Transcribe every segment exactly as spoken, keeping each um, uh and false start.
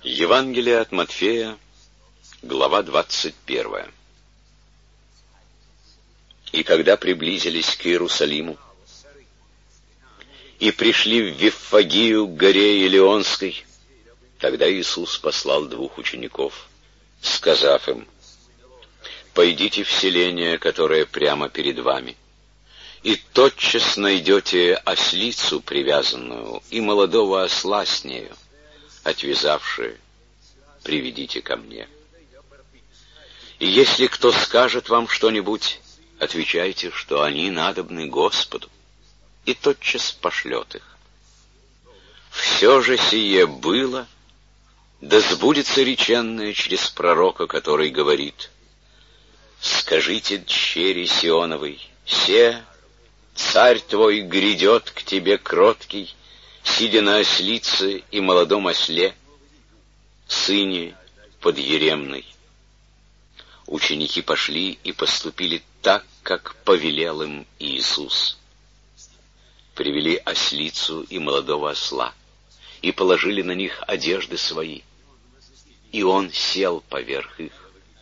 Евангелие от Матфея, глава двадцать первая. И когда приблизились к Иерусалиму и пришли в Виффагию, к горе Илионской, тогда Иисус послал двух учеников, сказав им: «Пойдите в селение, которое прямо перед вами, и тотчас найдете ослицу привязанную и молодого осла с нею, отвязавшие, приведите ко мне. И если кто скажет вам что-нибудь, отвечайте, что они надобны Господу, и тотчас пошлет их. Все же сие было, да сбудется реченное через пророка, который говорит: скажите дщери Сионовой, се, царь твой грядет к тебе кроткий, сидя на ослице и молодом осле, сыне подъеремной». Ученики пошли и поступили так, как повелел им Иисус. Привели ослицу и молодого осла, и положили на них одежды свои, и он сел поверх их.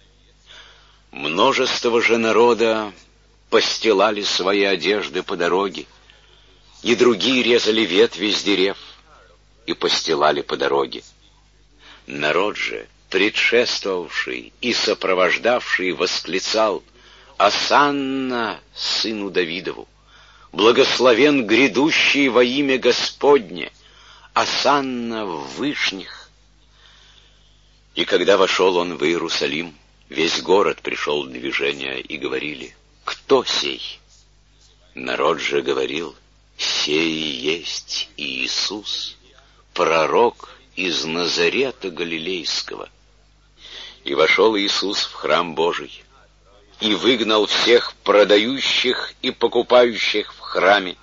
Множество же народа постилали свои одежды по дороге, и другие резали ветви с дерев и постилали по дороге. Народ же, предшествовавший и сопровождавший, восклицал: «Осанна сыну Давидову! Благословен грядущий во имя Господне! Осанна в вышних!» И когда вошел он в Иерусалим, весь город пришел в движение, и говорили: «Кто сей?» Народ же говорил: «Сей есть Иисус, пророк из Назарета Галилейского». И вошел Иисус в храм Божий, и выгнал всех продающих и покупающих в храме,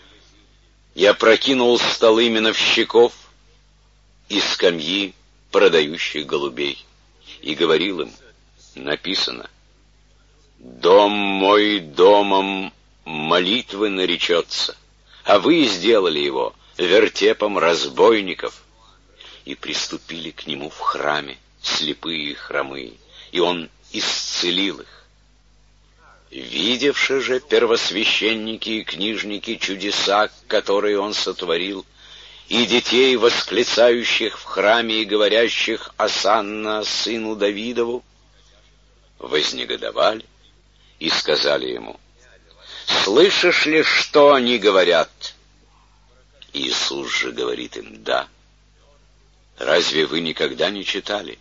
и опрокинул столы миновщиков и скамьи продающих голубей, и говорил им: написано: «Дом мой домом молитвы наречется, а вы сделали его вертепом разбойников». И приступили к нему в храме слепые и хромые, и он исцелил их. Видевши же первосвященники и книжники чудеса, которые он сотворил, и детей, восклицающих в храме и говорящих: «Осанна сыну Давидову», вознегодовали и сказали ему: «Слышишь ли, что они говорят?» Иисус же говорит им: «Да. Разве вы никогда не читали: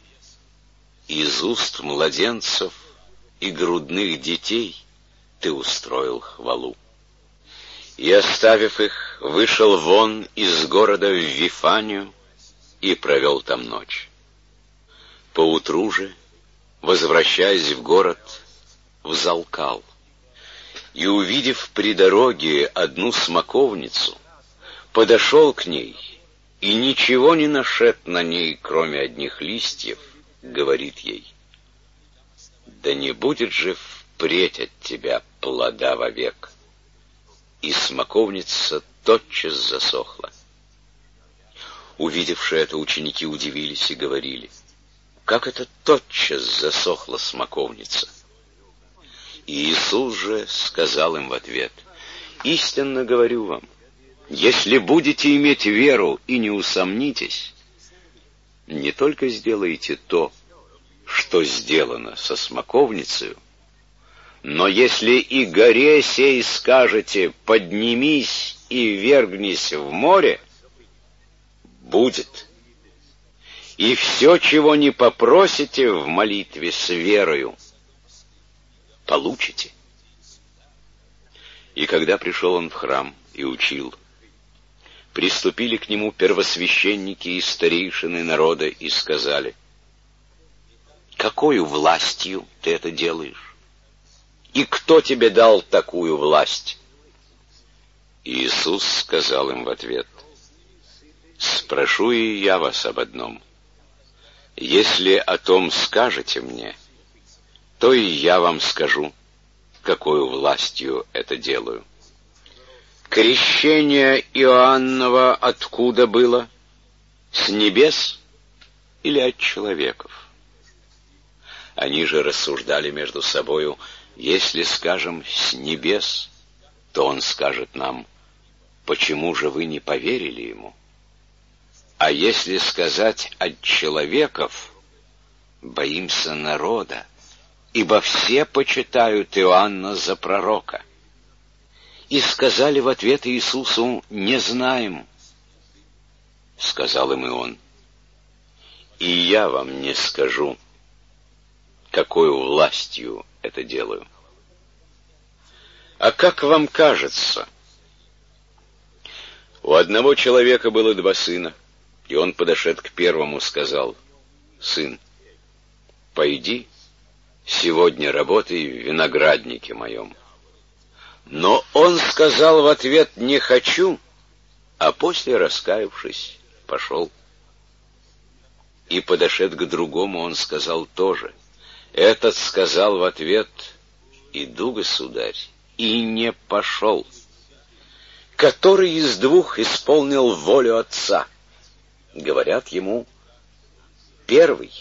из уст младенцев и грудных детей ты устроил хвалу?» И, оставив их, вышел вон из города в Вифанию и провел там ночь. Поутру же, возвращаясь в город, взалкал, и, увидев при дороге одну смоковницу, подошел к ней, и, ничего не нашед на ней, кроме одних листьев, говорит ей: «Да не будет же впредь от тебя плода вовек». И смоковница тотчас засохла. Увидевши это, ученики удивились и говорили: «Как это тотчас засохла смоковница?» И Иисус же сказал им в ответ: «Истинно говорю вам, если будете иметь веру и не усомнитесь, не только сделаете то, что сделано со смоковницей, но если и горе сей скажете: поднимись и вергнись в море, будет. И все, чего не попросите в молитве с верою, получите». И когда пришел он в храм и учил, приступили к нему первосвященники и старейшины народа и сказали: «Какою властью ты это делаешь? И кто тебе дал такую власть?» Иисус сказал им в ответ: «Спрошу и я вас об одном. Если о том скажете мне, то и я вам скажу, какою властью это делаю. Крещение Иоаннова откуда было? С небес или от человеков? Они же рассуждали между собою: если скажем «с небес», то он скажет нам: почему же вы не поверили ему? А если сказать «от человеков», боимся народа, ибо все почитают Иоанна за пророка. И сказали в ответ Иисусу: не знаем. Сказал им и он: и я вам не скажу, какою властью это делаю. А как вам кажется? У одного человека было два сына, и он, подошед к первому, сказал: сын, пойди, сегодня работай в винограднике моем. Но он сказал в ответ: не хочу, а после, раскаявшись, пошел. И, подошед к другому, он сказал тоже. Этот сказал в ответ: иду, государь, и не пошел. Который из двух исполнил волю отца? Говорят ему: первый.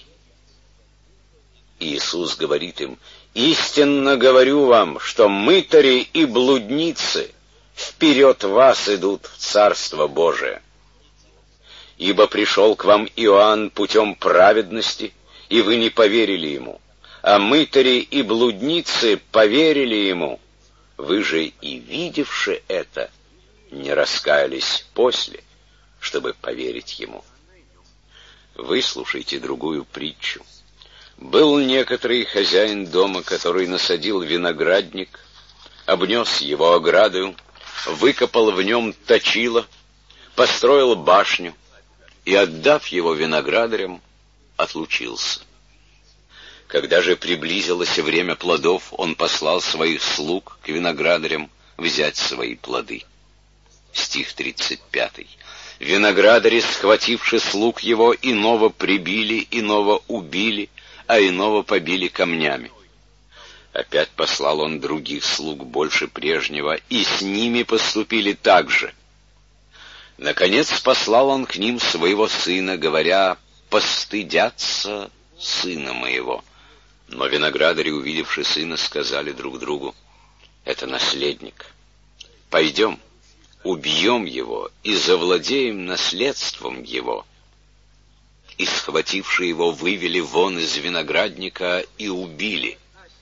Иисус говорит им: истинно говорю вам, что мытари и блудницы вперед вас идут в Царство Божие. Ибо пришел к вам Иоанн путем праведности, и вы не поверили ему, а мытари и блудницы поверили ему. Вы же и видевши это, не раскаялись после, чтобы поверить ему. Выслушайте другую притчу. Был некоторый хозяин дома, который насадил виноградник, обнес его оградою, выкопал в нем точило, построил башню и, отдав его виноградарям, отлучился. Когда же приблизилось время плодов, он послал своих слуг к виноградарям взять свои плоды. Стих тридцать пятый. Виноградари, схвативши слуг его, иного прибили, иного убили, а иного побили камнями. Опять послал он других слуг больше прежнего, и с ними поступили так же. Наконец послал он к ним своего сына, говоря: постыдятся сына моего. Но виноградари, увидевши сына, сказали друг другу: это наследник. Пойдем, убьем его и завладеем наследством его. И, схвативши его, вывели вон из виноградника и убили.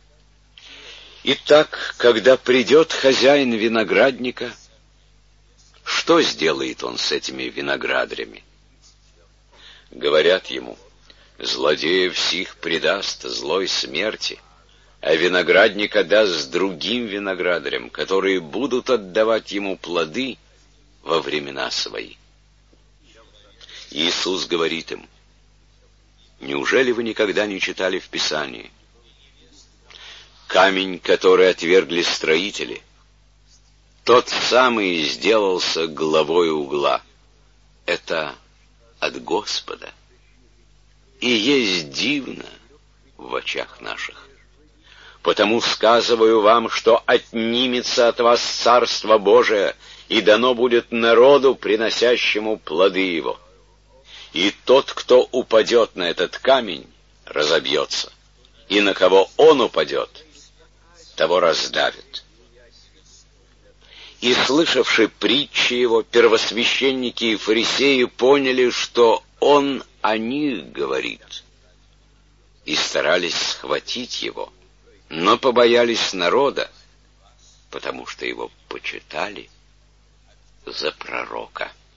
Итак, когда придет хозяин виноградника, что сделает он с этими виноградарями? Говорят ему: злодеев сих предаст злой смерти, а виноградника даст другим виноградарям, которые будут отдавать ему плоды во времена свои. Иисус говорит им: неужели вы никогда не читали в Писании? Камень, который отвергли строители, тот самый сделался главой угла. Это от Господа. И есть дивно в очах наших. Потому сказываю вам, что отнимется от вас Царство Божие, и дано будет народу, приносящему плоды его. И тот, кто упадет на этот камень, разобьется, и на кого он упадет, того раздавит. И, слышавши притчи его, первосвященники и фарисеи поняли, что он о них говорит, и старались схватить его, но побоялись народа, потому что его почитали за пророка.